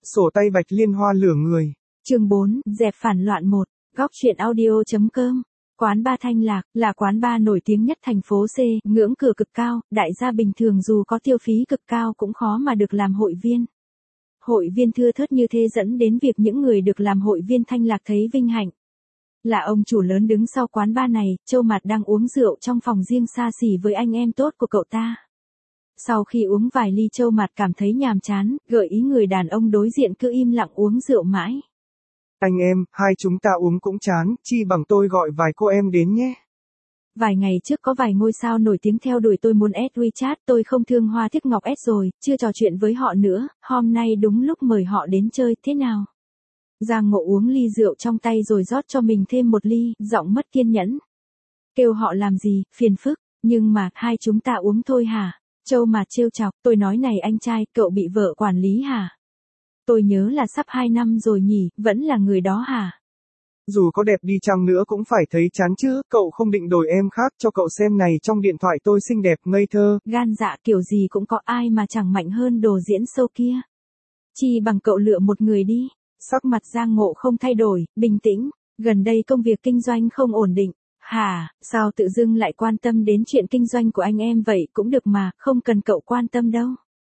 Sổ tay Bạch Liên Hoa lửa người. Chương 4, dẹp phản loạn 1, góc truyện audio.com. Quán ba Thanh Lạc là quán ba nổi tiếng nhất thành phố C, ngưỡng cửa cực cao, đại gia bình thường dù có tiêu phí cực cao cũng khó mà được làm hội viên. Hội viên thưa thớt như thế dẫn đến việc những người được làm hội viên Thanh Lạc thấy vinh hạnh. Là ông chủ lớn đứng sau quán ba này, Châu Mạt đang uống rượu trong phòng riêng xa xỉ với anh em tốt của cậu ta. Sau khi uống vài ly, Châu Mạt cảm thấy nhàm chán, gợi ý người đàn ông đối diện cứ im lặng uống rượu mãi. Anh em, hai chúng ta uống cũng chán, chi bằng tôi gọi vài cô em đến nhé. Vài ngày trước có vài ngôi sao nổi tiếng theo đuổi tôi muốn add WeChat, tôi không thương hoa tiếc ngọc add rồi, chưa trò chuyện với họ nữa, hôm nay đúng lúc mời họ đến chơi, thế nào? Giang Ngộ uống ly rượu trong tay rồi rót cho mình thêm một ly, giọng mất kiên nhẫn. Kêu họ làm gì, phiền phức, nhưng mà, hai chúng ta uống thôi hả? Châu Mạt trêu chọc, tôi nói này anh trai, cậu bị vợ quản lý hả? Tôi nhớ là sắp 2 năm rồi nhỉ, vẫn là người đó hả? Dù có đẹp đi chăng nữa cũng phải thấy chán chứ, cậu không định đổi em khác cho cậu xem này, trong điện thoại tôi xinh đẹp ngây thơ. Gan dạ kiểu gì cũng có, ai mà chẳng mạnh hơn đồ diễn show kia. Chi bằng cậu lựa một người đi. Sắc mặt Giang Ngộ không thay đổi, bình tĩnh, gần đây công việc kinh doanh không ổn định. Hả, sao tự dưng lại quan tâm đến chuyện kinh doanh của anh em vậy, cũng được mà, không cần cậu quan tâm đâu.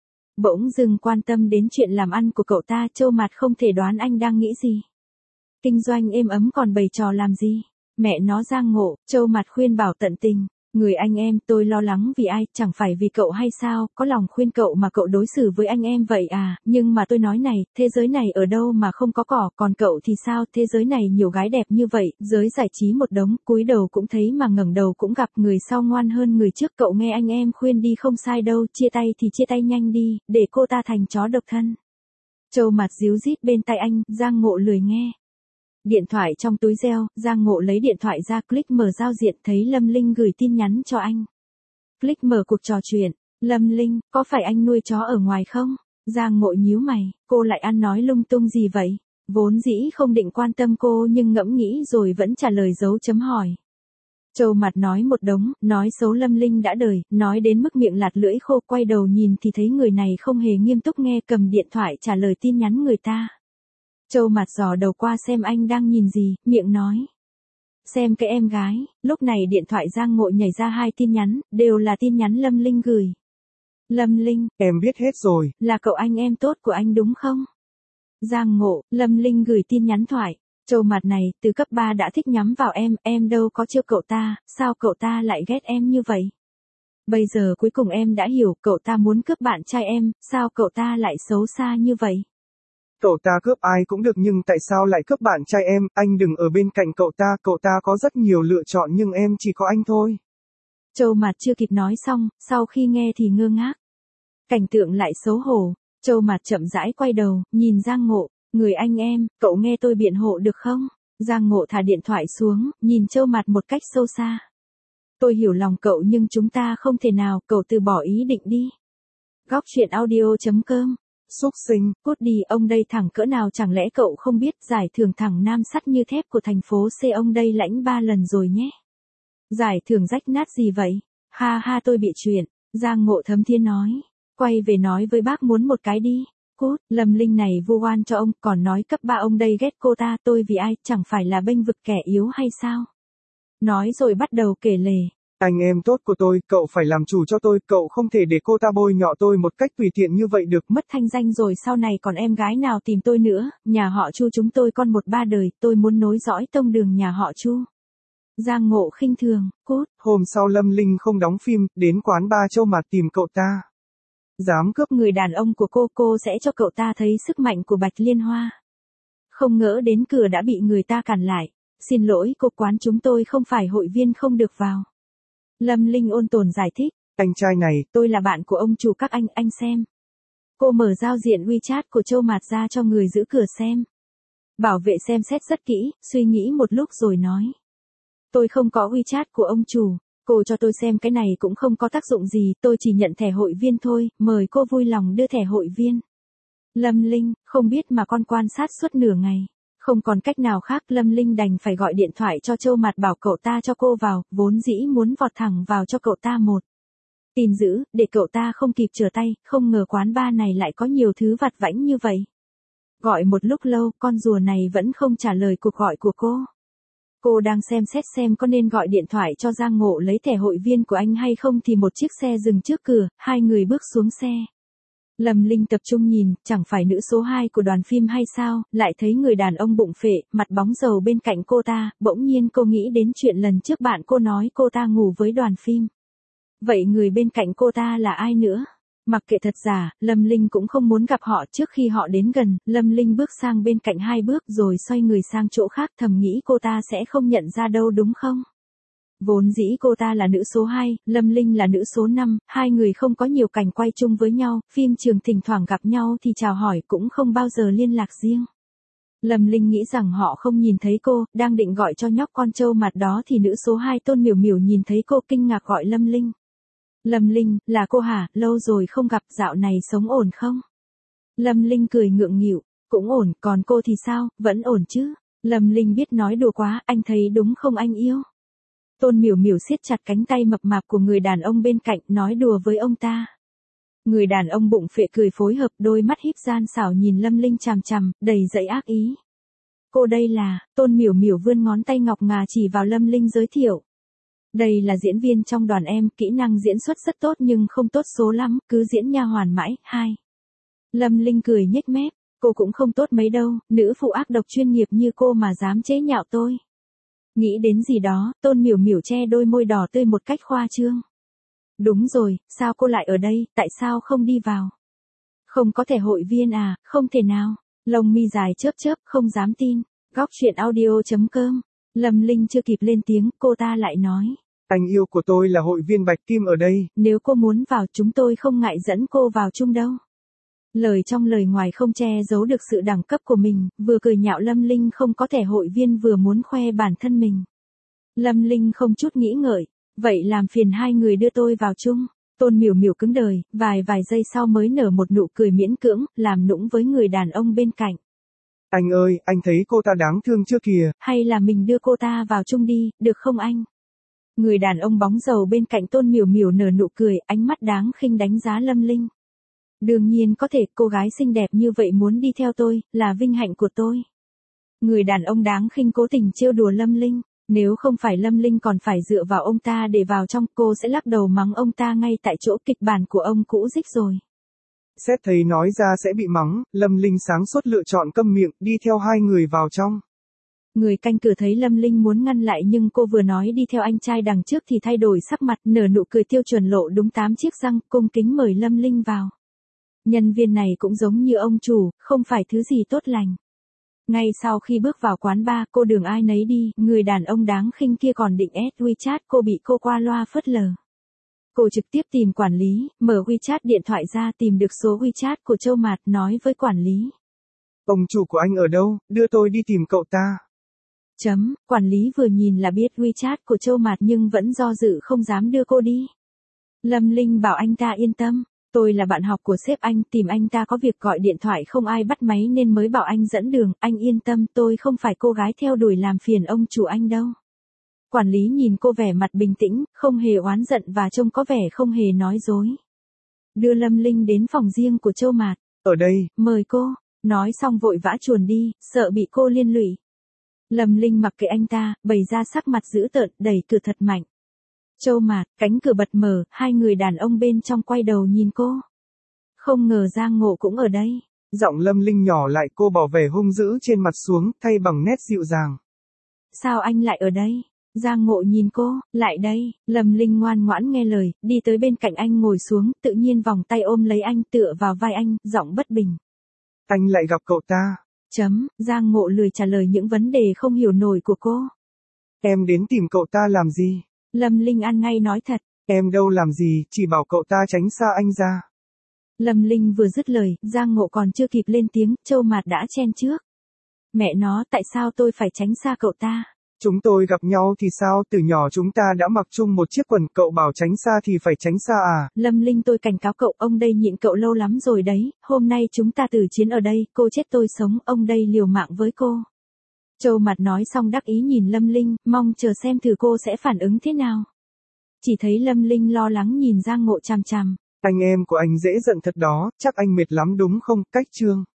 Bỗng dưng quan tâm đến chuyện làm ăn của cậu ta, Châu Mạt không thể đoán anh đang nghĩ gì. Kinh doanh êm ấm còn bày trò làm gì? Mẹ nó Giang Ngộ, Châu Mạt khuyên bảo tận tình. Người anh em, tôi lo lắng vì ai, chẳng phải vì cậu hay sao, có lòng khuyên cậu mà cậu đối xử với anh em vậy à, nhưng mà tôi nói này, thế giới này ở đâu mà không có cỏ, còn cậu thì sao, thế giới này nhiều gái đẹp như vậy, giới giải trí một đống, cúi đầu cũng thấy mà ngẩng đầu cũng gặp, người sau ngoan hơn người trước, cậu nghe anh em khuyên đi không sai đâu, chia tay thì chia tay nhanh đi, để cô ta thành chó độc thân. Châu Mạt díu dít bên tai anh, Giang Ngộ lười nghe. Điện thoại trong túi reo, Giang Ngộ lấy điện thoại ra, click mở giao diện, thấy Lâm Linh gửi tin nhắn cho anh. Click mở cuộc trò chuyện, Lâm Linh, có phải anh nuôi chó ở ngoài không? Giang Ngộ nhíu mày, cô lại ăn nói lung tung gì vậy? Vốn dĩ không định quan tâm cô nhưng ngẫm nghĩ rồi vẫn trả lời dấu chấm hỏi. Châu Mạt nói một đống, nói xấu Lâm Linh đã đời, nói đến mức miệng lạt lưỡi khô, quay đầu nhìn thì thấy người này không hề nghiêm túc nghe, cầm điện thoại trả lời tin nhắn người ta. Châu Mạt dò đầu qua xem anh đang nhìn gì, miệng nói. Xem cái em gái, lúc này điện thoại Giang Ngộ nhảy ra 2 tin nhắn, đều là tin nhắn Lâm Linh gửi. Lâm Linh, em biết hết rồi. Là cậu anh em tốt của anh đúng không? Giang Ngộ, Lâm Linh gửi tin nhắn thoại. Châu Mạt này, từ cấp 3 đã thích nhắm vào em đâu có chiêu cậu ta, sao cậu ta lại ghét em như vậy? Bây giờ cuối cùng em đã hiểu, cậu ta muốn cướp bạn trai em, sao cậu ta lại xấu xa như vậy? Cậu ta cướp ai cũng được nhưng tại sao lại cướp bạn trai em, anh đừng ở bên cạnh cậu ta có rất nhiều lựa chọn nhưng em chỉ có anh thôi. Châu Mạt chưa kịp nói xong, sau khi nghe thì ngơ ngác. Cảnh tượng lại xấu hổ, Châu Mạt chậm rãi quay đầu, nhìn Giang Ngộ, người anh em, cậu nghe tôi biện hộ được không? Giang Ngộ thả điện thoại xuống, nhìn Châu Mạt một cách sâu xa. Tôi hiểu lòng cậu nhưng chúng ta không thể nào, cậu từ bỏ ý định đi. Góc truyện audio.com. Xúc sinh, cút đi, ông đây thẳng cỡ nào, chẳng lẽ cậu không biết giải thưởng thẳng nam sắt như thép của thành phố C ông đây lãnh 3 lần rồi nhé. Giải thưởng rách nát gì vậy? Ha ha, tôi bị chuyện. Giang Ngộ thấm thiên nói. Quay về nói với bác muốn một cái đi. Cút, Lâm Linh này vu oan cho ông, còn nói cấp 3 ông đây ghét cô ta, tôi vì ai, chẳng phải là bênh vực kẻ yếu hay sao? Nói rồi bắt đầu kể lể. Anh em tốt của tôi, cậu phải làm chủ cho tôi, cậu không thể để cô ta bôi nhọ tôi một cách tùy tiện như vậy được. Mất thanh danh rồi, sau này còn em gái nào tìm tôi nữa, nhà họ Chu chúng tôi con một ba đời, tôi muốn nối dõi tông đường nhà họ Chu. Giang Ngộ khinh thường, cút. Hôm sau Lâm Linh không đóng phim, đến quán ba Châu Mạt tìm cậu ta. Dám cướp người đàn ông của cô sẽ cho cậu ta thấy sức mạnh của Bạch Liên Hoa. Không ngỡ đến cửa đã bị người ta cản lại. Xin lỗi cô, quán chúng tôi không phải hội viên không được vào. Lâm Linh ôn tồn giải thích. Anh trai này, tôi là bạn của ông chủ các anh xem. Cô mở giao diện WeChat của Châu Mạt ra cho người giữ cửa xem. Bảo vệ xem xét rất kỹ, suy nghĩ một lúc rồi nói. Tôi không có WeChat của ông chủ, cô cho tôi xem cái này cũng không có tác dụng gì, tôi chỉ nhận thẻ hội viên thôi, mời cô vui lòng đưa thẻ hội viên. Lâm Linh, không biết mà con quan sát suốt nửa ngày. Không còn cách nào khác, Lâm Linh đành phải gọi điện thoại cho Châu Mạt bảo cậu ta cho cô vào, vốn dĩ muốn vọt thẳng vào cho cậu ta một tin dữ, để cậu ta không kịp trở tay, không ngờ quán ba này lại có nhiều thứ vặt vãnh như vậy. Gọi một lúc lâu, con rùa này vẫn không trả lời cuộc gọi của cô. Cô đang xem xét xem có nên gọi điện thoại cho Giang Ngộ lấy thẻ hội viên của anh hay không thì một chiếc xe dừng trước cửa, hai người bước xuống xe. Lâm Linh tập trung nhìn, chẳng phải nữ số 2 của đoàn phim hay sao, lại thấy người đàn ông bụng phệ, mặt bóng dầu bên cạnh cô ta, bỗng nhiên cô nghĩ đến chuyện lần trước bạn cô nói cô ta ngủ với đoàn phim. Vậy người bên cạnh cô ta là ai nữa? Mặc kệ thật giả, Lâm Linh cũng không muốn gặp họ. Trước khi họ đến gần, Lâm Linh bước sang bên cạnh 2 bước rồi xoay người sang chỗ khác, thầm nghĩ cô ta sẽ không nhận ra đâu đúng không? Vốn dĩ cô ta là nữ số 2, Lâm Linh là nữ số 5, hai người không có nhiều cảnh quay chung với nhau, phim trường thỉnh thoảng gặp nhau thì chào hỏi cũng không bao giờ liên lạc riêng. Lâm Linh nghĩ rằng họ không nhìn thấy cô, đang định gọi cho nhóc con trâu mặt đó thì nữ số 2 Tôn Miểu Miểu nhìn thấy cô kinh ngạc gọi Lâm Linh. Lâm Linh, là cô hả, lâu rồi không gặp, dạo này sống ổn không? Lâm Linh cười ngượng nghịu, cũng ổn, còn cô thì sao, vẫn ổn chứ? Lâm Linh biết nói đùa quá, anh thấy đúng không anh yêu? Tôn Miểu Miểu siết chặt cánh tay mập mạp của người đàn ông bên cạnh, nói đùa với ông ta. Người đàn ông bụng phệ cười phối hợp, đôi mắt híp gian xảo nhìn Lâm Linh chằm chằm, đầy dẫy ác ý. Cô đây là, Tôn Miểu Miểu vươn ngón tay ngọc ngà chỉ vào Lâm Linh giới thiệu. Đây là diễn viên trong đoàn em, kỹ năng diễn xuất rất tốt nhưng không tốt số lắm, cứ diễn nha hoàn mãi. 2. Lâm Linh cười nhếch mép, cô cũng không tốt mấy đâu, nữ phụ ác độc chuyên nghiệp như cô mà dám chế nhạo tôi. Nghĩ đến gì đó, Tôn Miểu Miểu che đôi môi đỏ tươi một cách khoa trương. Đúng rồi, sao cô lại ở đây, tại sao không đi vào? Không có thẻ hội viên à, không thể nào. Lông mi dài chớp chớp, không dám tin. Góc truyện audio.com. Lâm Linh chưa kịp lên tiếng, cô ta lại nói. Anh yêu của tôi là hội viên Bạch Kim ở đây. Nếu cô muốn vào chúng tôi không ngại dẫn cô vào chung đâu. Lời trong lời ngoài không che giấu được sự đẳng cấp của mình, vừa cười nhạo Lâm Linh không có thẻ hội viên vừa muốn khoe bản thân mình. Lâm Linh không chút nghĩ ngợi, vậy làm phiền hai người đưa tôi vào chung. Tôn Miểu Miểu cứng đời, vài giây sau mới nở một nụ cười miễn cưỡng, làm nũng với người đàn ông bên cạnh. Anh ơi, anh thấy cô ta đáng thương chưa kìa. Hay là mình đưa cô ta vào chung đi, được không anh? Người đàn ông bóng dầu bên cạnh Tôn Miểu Miểu nở nụ cười, ánh mắt đáng khinh đánh giá Lâm Linh. Đương nhiên có thể, cô gái xinh đẹp như vậy muốn đi theo tôi, là vinh hạnh của tôi. Người đàn ông đáng khinh cố tình trêu đùa Lâm Linh. Nếu không phải Lâm Linh còn phải dựa vào ông ta để vào trong, cô sẽ lắc đầu mắng ông ta ngay tại chỗ, kịch bản của ông cũ dích rồi. Xét thấy nói ra sẽ bị mắng, Lâm Linh sáng suốt lựa chọn câm miệng, đi theo hai người vào trong. Người canh cửa thấy Lâm Linh muốn ngăn lại nhưng cô vừa nói đi theo anh trai đằng trước thì thay đổi sắc mặt, nở nụ cười tiêu chuẩn lộ đúng 8 chiếc răng, cung kính mời Lâm Linh vào. Nhân viên này cũng giống như ông chủ, không phải thứ gì tốt lành. Ngay sau khi bước vào quán bar, cô đường ai nấy đi, người đàn ông đáng khinh kia còn định add WeChat cô bị cô qua loa phớt lờ. Cô trực tiếp tìm quản lý, mở WeChat điện thoại ra tìm được số WeChat của Châu Mạt, nói với quản lý. Ông chủ của anh ở đâu, đưa tôi đi tìm cậu ta. Quản lý vừa nhìn là biết WeChat của Châu Mạt nhưng vẫn do dự không dám đưa cô đi. Lâm Linh bảo anh ta yên tâm. Tôi là bạn học của sếp anh, tìm anh ta có việc gọi điện thoại không ai bắt máy nên mới bảo anh dẫn đường, anh yên tâm, tôi không phải cô gái theo đuổi làm phiền ông chủ anh đâu. Quản lý nhìn cô vẻ mặt bình tĩnh, không hề oán giận và trông có vẻ không hề nói dối. Đưa Lâm Linh đến phòng riêng của Châu Mạt. Ở đây, mời cô, nói xong vội vã chuồn đi, sợ bị cô liên lụy. Lâm Linh mặc kệ anh ta, bày ra sắc mặt dữ tợn, đẩy cửa thật mạnh. Châu Mạt, cánh cửa bật mở, hai người đàn ông bên trong quay đầu nhìn cô. Không ngờ Giang Ngộ cũng ở đây. Giọng Lâm Linh nhỏ lại, cô bỏ vẻ hung dữ trên mặt xuống, thay bằng nét dịu dàng. Sao anh lại ở đây? Giang Ngộ nhìn cô, lại đây. Lâm Linh ngoan ngoãn nghe lời, đi tới bên cạnh anh ngồi xuống, tự nhiên vòng tay ôm lấy anh, tựa vào vai anh, giọng bất bình. Anh lại gặp cậu ta. Giang Ngộ lười trả lời những vấn đề không hiểu nổi của cô. Em đến tìm cậu ta làm gì? Lâm Linh ăn ngay nói thật. Em đâu làm gì, chỉ bảo cậu ta tránh xa anh ra. Lâm Linh vừa dứt lời, Giang Ngộ còn chưa kịp lên tiếng, Châu Mạt đã chen trước. Mẹ nó, tại sao tôi phải tránh xa cậu ta? Chúng tôi gặp nhau thì sao, từ nhỏ chúng ta đã mặc chung một chiếc quần, cậu bảo tránh xa thì phải tránh xa à? Lâm Linh, tôi cảnh cáo cậu, ông đây nhịn cậu lâu lắm rồi đấy, hôm nay chúng ta tử chiến ở đây, cô chết tôi sống, ông đây liều mạng với cô. Châu Mạt nói xong đắc ý nhìn Lâm Linh, mong chờ xem thử cô sẽ phản ứng thế nào. Chỉ thấy Lâm Linh lo lắng nhìn Giang Ngộ chằm chằm. Anh em của anh dễ giận thật đó, chắc anh mệt lắm đúng không, Cách Trương?